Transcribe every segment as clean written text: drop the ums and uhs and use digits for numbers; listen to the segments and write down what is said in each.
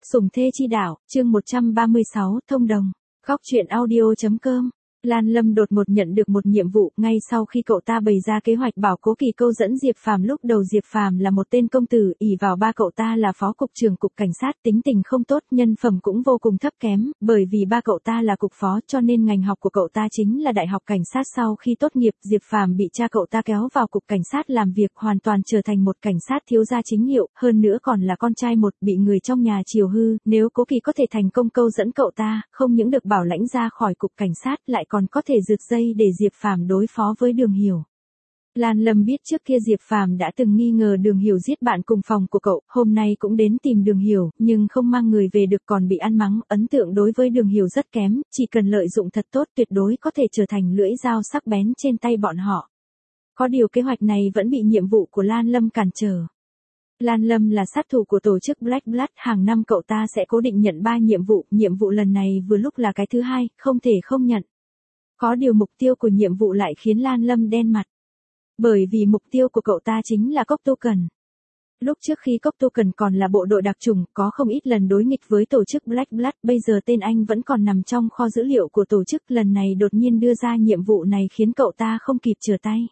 Sủng thê chi đạo, chương 136, thông đồng. Khóc chuyện audio.com. Lan Lâm đột ngột nhận được một nhiệm vụ, ngay sau khi cậu ta bày ra kế hoạch bảo Cố Kỳ câu dẫn Diệp Phàm. Lúc đầu Diệp Phàm là một tên công tử, ỷ vào ba cậu ta là phó cục trưởng cục cảnh sát, tính tình không tốt, nhân phẩm cũng vô cùng thấp kém, bởi vì ba cậu ta là cục phó cho nên ngành học của cậu ta chính là đại học cảnh sát. Sau khi tốt nghiệp, Diệp Phàm bị cha cậu ta kéo vào cục cảnh sát làm việc, hoàn toàn trở thành một cảnh sát thiếu gia chính hiệu, hơn nữa còn là con trai một, bị người trong nhà chiều hư. Nếu Cố Kỳ có thể thành công câu dẫn cậu ta, không những được bảo lãnh ra khỏi cục cảnh sát, lại còn có thể rượt dây để Diệp Phàm đối phó với Đường Hiểu. Lan Lâm biết trước kia Diệp Phàm đã từng nghi ngờ Đường Hiểu giết bạn cùng phòng của cậu, hôm nay cũng đến tìm Đường Hiểu, nhưng không mang người về được, còn bị ăn mắng. Ấn tượng đối với Đường Hiểu rất kém, chỉ cần lợi dụng thật tốt tuyệt đối có thể trở thành lưỡi dao sắc bén trên tay bọn họ. Có điều kế hoạch này vẫn bị nhiệm vụ của Lan Lâm cản trở. Lan Lâm là sát thủ của tổ chức Black Blood, hàng năm cậu ta sẽ cố định nhận 3 nhiệm vụ lần này vừa lúc là cái thứ hai, không thể không nhận. Có điều mục tiêu của nhiệm vụ lại khiến Lan Lâm đen mặt. Bởi vì mục tiêu của cậu ta chính là Cốc Tu Cần. Lúc trước khi Cốc Tu Cần còn là bộ đội đặc chủng, có không ít lần đối nghịch với tổ chức Black Blood, bây giờ tên anh vẫn còn nằm trong kho dữ liệu của tổ chức, lần này đột nhiên đưa ra nhiệm vụ này khiến cậu ta không kịp trở tay.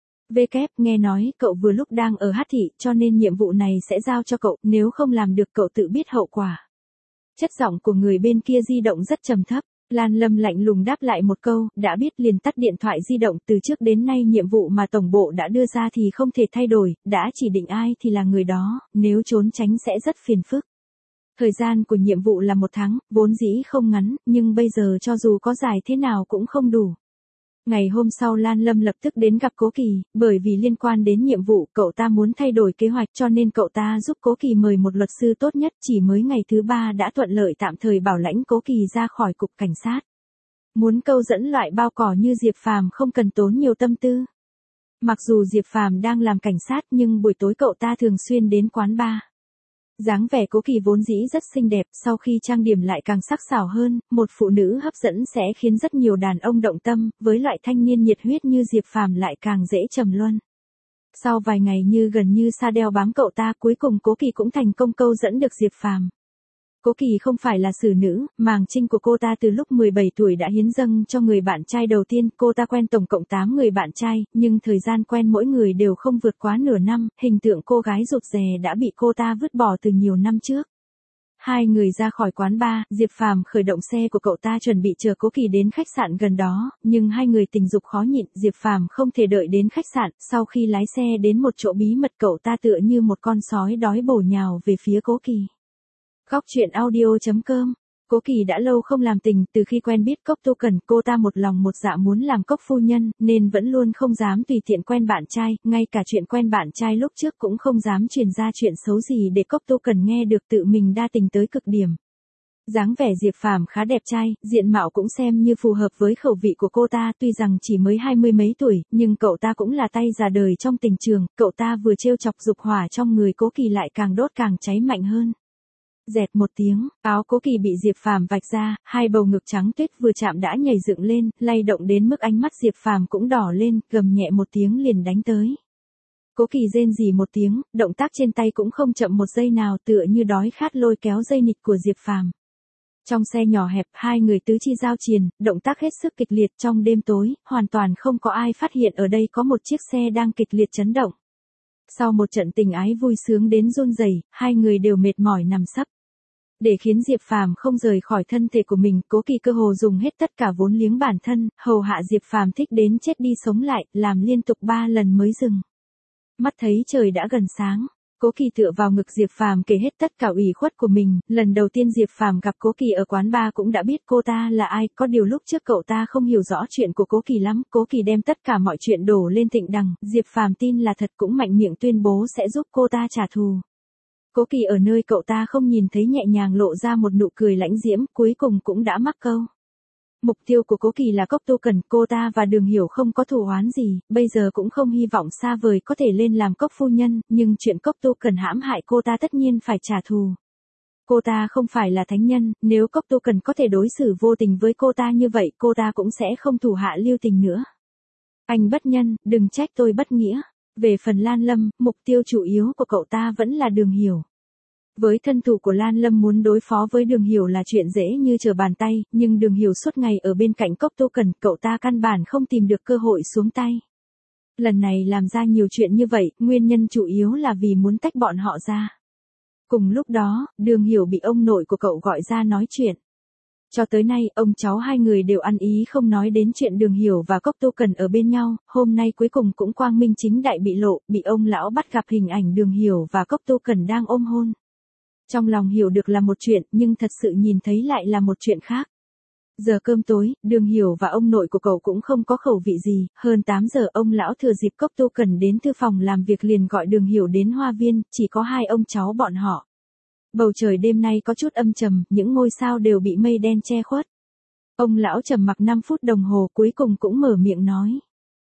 Nghe nói cậu vừa lúc đang ở Hát Thị, cho nên nhiệm vụ này sẽ giao cho cậu, nếu không làm được cậu tự biết hậu quả. Chất giọng của người bên kia di động rất trầm thấp. Lan Lâm lạnh lùng đáp lại một câu, đã biết liền tắt điện thoại di động. Từ trước đến nay nhiệm vụ mà tổng bộ đã đưa ra thì không thể thay đổi, đã chỉ định ai thì là người đó, nếu trốn tránh sẽ rất phiền phức. Thời gian của nhiệm vụ là 1 tháng, vốn dĩ không ngắn, nhưng bây giờ cho dù có dài thế nào cũng không đủ. Ngày hôm sau Lan Lâm lập tức đến gặp Cố Kỳ, bởi vì liên quan đến nhiệm vụ, cậu ta muốn thay đổi kế hoạch cho nên cậu ta giúp Cố Kỳ mời một luật sư tốt nhất, chỉ mới ngày thứ 3 đã thuận lợi tạm thời bảo lãnh Cố Kỳ ra khỏi cục cảnh sát. Muốn câu dẫn loại bao cỏ như Diệp Phàm không cần tốn nhiều tâm tư. Mặc dù Diệp Phàm đang làm cảnh sát nhưng buổi tối cậu ta thường xuyên đến quán bar. Dáng vẻ Cố Kỳ vốn dĩ rất xinh đẹp, sau khi trang điểm lại càng sắc sảo hơn, một phụ nữ hấp dẫn sẽ khiến rất nhiều đàn ông động tâm, với loại thanh niên nhiệt huyết như Diệp Phàm lại càng dễ trầm luân. Sau vài ngày gần như sa đeo bám cậu ta, cuối cùng Cố Kỳ cũng thành công câu dẫn được Diệp Phàm. Cố Kỳ không phải là xử nữ, màng trinh của cô ta từ lúc 17 tuổi đã hiến dâng cho người bạn trai đầu tiên, cô ta quen tổng cộng 8 người bạn trai, nhưng thời gian quen mỗi người đều không vượt quá nửa năm, hình tượng cô gái rụt rè đã bị cô ta vứt bỏ từ nhiều năm trước. Hai người ra khỏi quán bar, Diệp Phàm khởi động xe của cậu ta chuẩn bị chờ Cố Kỳ đến khách sạn gần đó, nhưng hai người tình dục khó nhịn, Diệp Phàm không thể đợi đến khách sạn, sau khi lái xe đến một chỗ bí mật cậu ta tựa như một con sói đói bổ nhào về phía Cố Kỳ. Khóc chuyện audio.com. Cố Kỳ đã lâu không làm tình, từ khi quen biết Cốc Tu Cần, cô ta một lòng một dạ muốn làm Cốc phu nhân, nên vẫn luôn không dám tùy tiện quen bạn trai, ngay cả chuyện quen bạn trai lúc trước cũng không dám truyền ra chuyện xấu gì để Cốc Tu Cần nghe được, tự mình đa tình tới cực điểm. Dáng vẻ Diệp Phàm khá đẹp trai, diện mạo cũng xem như phù hợp với khẩu vị của cô ta, tuy rằng chỉ mới 20 mấy tuổi, nhưng cậu ta cũng là tay già đời trong tình trường, cậu ta vừa trêu chọc dục hỏa trong người Cố Kỳ lại càng đốt càng cháy mạnh hơn. Dẹt một tiếng, áo Cố Kỳ bị Diệp Phàm vạch ra, hai bầu ngực trắng tuyết vừa chạm đã nhảy dựng lên, lay động đến mức ánh mắt Diệp Phàm cũng đỏ lên, gầm nhẹ một tiếng liền đánh tới. Cố Kỳ rên rỉ một tiếng, động tác trên tay cũng không chậm một giây nào, tựa như đói khát lôi kéo dây nịt của Diệp Phàm. Trong xe nhỏ hẹp, hai người tứ chi giao triền, động tác hết sức kịch liệt trong đêm tối, hoàn toàn không có ai phát hiện ở đây có một chiếc xe đang kịch liệt chấn động. Sau một trận tình ái vui sướng đến run rẩy, hai người đều mệt mỏi nằm sấp. Để khiến Diệp Phàm không rời khỏi thân thể của mình, Cố Kỳ cơ hồ dùng hết tất cả vốn liếng bản thân, hầu hạ Diệp Phàm thích đến chết đi sống lại, làm liên tục 3 lần mới dừng. Mắt thấy trời đã gần sáng, Cố Kỳ tựa vào ngực Diệp Phàm kể hết tất cả ủy khuất của mình, lần đầu tiên Diệp Phàm gặp Cố Kỳ ở quán bar cũng đã biết cô ta là ai, có điều lúc trước cậu ta không hiểu rõ chuyện của Cố Kỳ lắm, Cố Kỳ đem tất cả mọi chuyện đổ lên Thịnh Đằng, Diệp Phàm tin là thật cũng mạnh miệng tuyên bố sẽ giúp cô ta trả thù. Cố Kỳ ở nơi cậu ta không nhìn thấy nhẹ nhàng lộ ra một nụ cười lãnh diễm, cuối cùng cũng đã mắc câu. Mục tiêu của Cố Kỳ là Cốc Tu Cần, cô ta và Đường Hiểu không có thù oán gì, bây giờ cũng không hy vọng xa vời có thể lên làm Cốc phu nhân, nhưng chuyện Cốc Tu Cần hãm hại cô ta tất nhiên phải trả thù. Cô ta không phải là thánh nhân, nếu Cốc Tu Cần có thể đối xử vô tình với cô ta như vậy, cô ta cũng sẽ không thủ hạ lưu tình nữa. Anh bất nhân, đừng trách tôi bất nghĩa. Về phần Lan Lâm, mục tiêu chủ yếu của cậu ta vẫn là Đường Hiểu. Với thân thủ của Lan Lâm muốn đối phó với Đường Hiểu là chuyện dễ như trở bàn tay, nhưng Đường Hiểu suốt ngày ở bên cạnh Cốc Tô Cần, cậu ta căn bản không tìm được cơ hội xuống tay. Lần này làm ra nhiều chuyện như vậy, nguyên nhân chủ yếu là vì muốn tách bọn họ ra. Cùng lúc đó, Đường Hiểu bị ông nội của cậu gọi ra nói chuyện. Cho tới nay, ông cháu hai người đều ăn ý không nói đến chuyện Đường Hiểu và Cốc Tô Cần ở bên nhau, hôm nay cuối cùng cũng quang minh chính đại bị lộ, bị ông lão bắt gặp hình ảnh Đường Hiểu và Cốc Tô Cần đang ôm hôn. Trong lòng hiểu được là một chuyện, nhưng thật sự nhìn thấy lại là một chuyện khác. Giờ cơm tối, Đường Hiểu và ông nội của cậu cũng không có khẩu vị gì, hơn 8 giờ ông lão thừa dịp Cốc Tô Cần đến thư phòng làm việc liền gọi Đường Hiểu đến hoa viên, chỉ có hai ông cháu bọn họ. Bầu trời đêm nay có chút âm trầm, những ngôi sao đều bị mây đen che khuất. Ông lão trầm mặc 5 phút đồng hồ cuối cùng cũng mở miệng nói.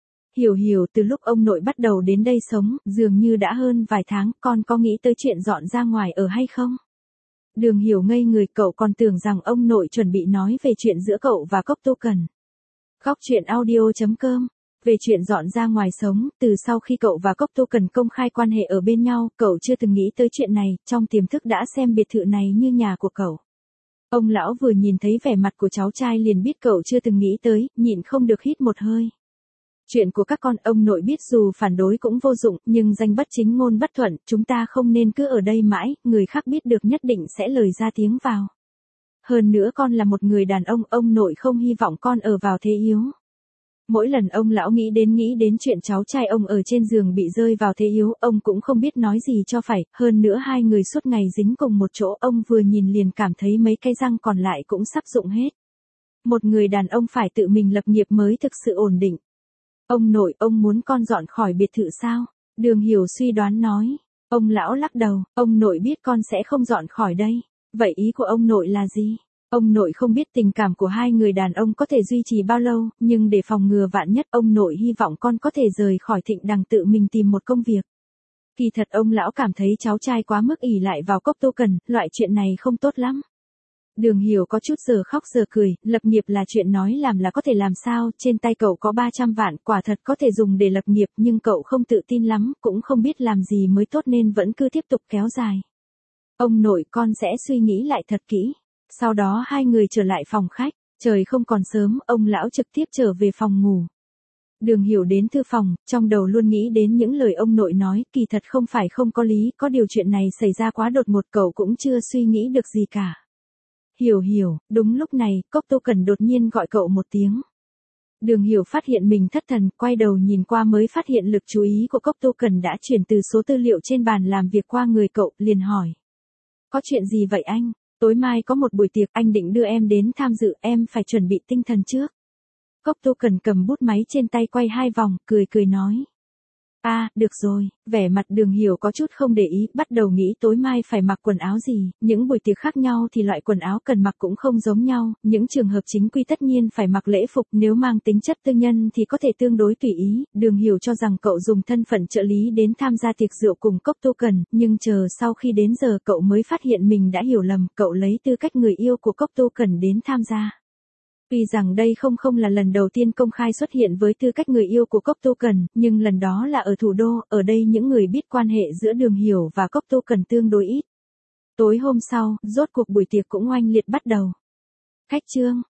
Hiểu, từ lúc ông nội bắt đầu đến đây sống, dường như đã hơn vài tháng, con có nghĩ tới chuyện dọn ra ngoài ở hay không? Đường Hiểu ngây người, cậu còn tưởng rằng ông nội chuẩn bị nói về chuyện giữa cậu và Cốc Tô Cần. Góc truyện audio.com. Về chuyện dọn ra ngoài sống, từ sau khi cậu và Cốc Tô Cần công khai quan hệ ở bên nhau, cậu chưa từng nghĩ tới chuyện này, trong tiềm thức đã xem biệt thự này như nhà của cậu. Ông lão vừa nhìn thấy vẻ mặt của cháu trai liền biết cậu chưa từng nghĩ tới, nhịn không được hít một hơi. Chuyện của các con, ông nội biết dù phản đối cũng vô dụng, nhưng danh bất chính ngôn bất thuận, chúng ta không nên cứ ở đây mãi, người khác biết được nhất định sẽ lời ra tiếng vào. Hơn nữa con là một người đàn ông nội không hy vọng con ở vào thế yếu. Mỗi lần ông lão nghĩ đến chuyện cháu trai ông ở trên giường bị rơi vào thế yếu, ông cũng không biết nói gì cho phải, hơn nữa hai người suốt ngày dính cùng một chỗ, ông vừa nhìn liền cảm thấy mấy cái răng còn lại cũng sắp rụng hết. Một người đàn ông phải tự mình lập nghiệp mới thực sự ổn định. Ông nội, ông muốn con dọn khỏi biệt thự sao? Đường Hiểu suy đoán nói. Ông lão lắc đầu, ông nội biết con sẽ không dọn khỏi đây. Vậy ý của ông nội là gì? Ông nội không biết tình cảm của hai người đàn ông có thể duy trì bao lâu, nhưng để phòng ngừa vạn nhất, ông nội hy vọng con có thể rời khỏi Thịnh Đằng tự mình tìm một công việc. Kỳ thật ông lão cảm thấy cháu trai quá mức ỷ lại vào Cốc Tô Cần, loại chuyện này không tốt lắm. Đường Hiểu có chút giờ khóc giờ cười, lập nghiệp là chuyện nói làm là có thể làm sao, trên tay cậu có 300 vạn, quả thật có thể dùng để lập nghiệp, nhưng cậu không tự tin lắm, cũng không biết làm gì mới tốt nên vẫn cứ tiếp tục kéo dài. Ông nội, con sẽ suy nghĩ lại thật kỹ. Sau đó hai người trở lại phòng khách, trời không còn sớm, ông lão trực tiếp trở về phòng ngủ. Đường Hiểu đến thư phòng, trong đầu luôn nghĩ đến những lời ông nội nói, kỳ thật không phải không có lý, có điều chuyện này xảy ra quá đột ngột, cậu cũng chưa suy nghĩ được gì cả. Hiểu, đúng lúc này, Cốc Tô Cần đột nhiên gọi cậu một tiếng. Đường Hiểu phát hiện mình thất thần, quay đầu nhìn qua mới phát hiện lực chú ý của Cốc Tô Cần đã chuyển từ số tư liệu trên bàn làm việc qua người cậu, liền hỏi. Có chuyện gì vậy anh? Tối mai có một buổi tiệc, anh định đưa em đến tham dự, em phải chuẩn bị tinh thần trước. Cốc Tô Cần cầm bút máy trên tay quay 2 vòng, cười nói. Được rồi, vẻ mặt Đường Hiểu có chút không để ý, bắt đầu nghĩ tối mai phải mặc quần áo gì, những buổi tiệc khác nhau thì loại quần áo cần mặc cũng không giống nhau, những trường hợp chính quy tất nhiên phải mặc lễ phục, nếu mang tính chất tư nhân thì có thể tương đối tùy ý. Đường Hiểu cho rằng cậu dùng thân phận trợ lý đến tham gia tiệc rượu cùng Cốc Tô Cần, nhưng chờ sau khi đến giờ cậu mới phát hiện mình đã hiểu lầm, cậu lấy tư cách người yêu của Cốc Tô Cần đến tham gia. Tuy rằng đây không là lần đầu tiên công khai xuất hiện với tư cách người yêu của Cốc Tô Cần, nhưng lần đó là ở thủ đô, ở đây những người biết quan hệ giữa Đường Hiểu và Cốc Tô Cần tương đối ít. Tối hôm sau, rốt cuộc buổi tiệc cũng oanh liệt bắt đầu. Khách trương,